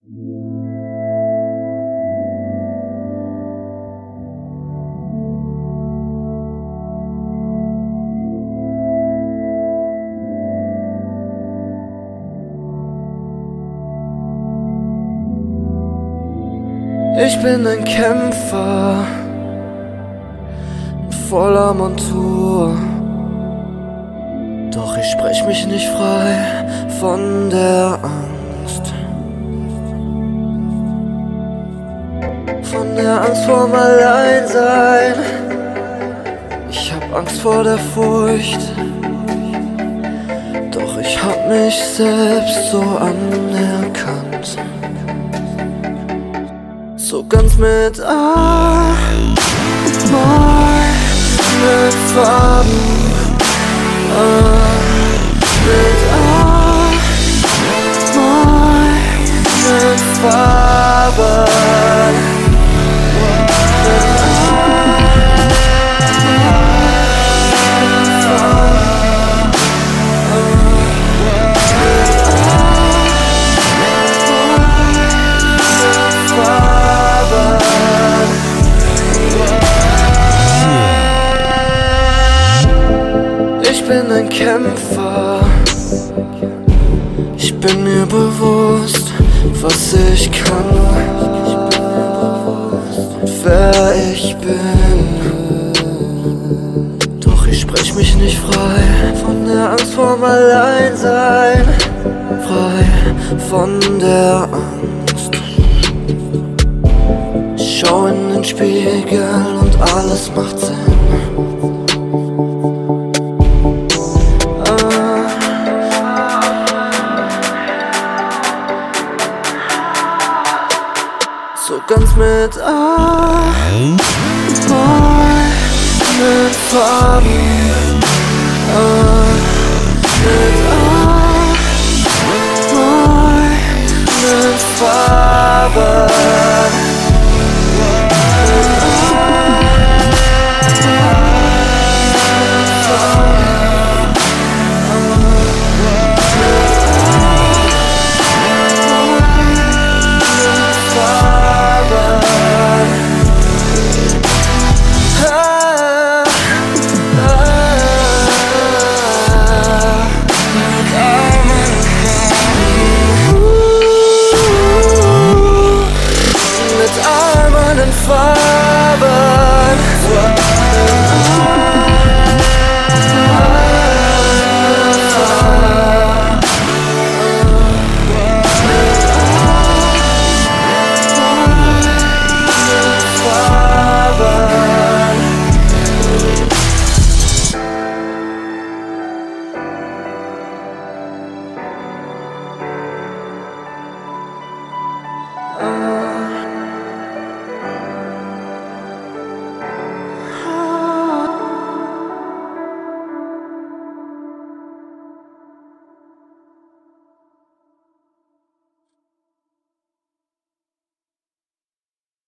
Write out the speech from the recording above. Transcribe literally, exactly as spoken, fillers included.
Ich bin ein Kämpfer in voller Montur, doch ich sprech mich nicht frei von der Angst. Von der Angst vorm Alleinsein. Ich hab Angst vor der Furcht, doch ich hab mich selbst so anerkannt. So ganz mit A, mal mit Farben, A, mit A, mal mit Farben, mit Ich bin ein Kämpfer, ich bin mir bewusst, was ich kann und wer ich bin. Doch ich sprech mich nicht frei von der Angst vorm Alleinsein, frei von der Angst. Ich schau in den Spiegel und alles macht Sinn. So ganz mit A, mal mit Farben, A, mit A, mal mit Farben. Farben. Farben.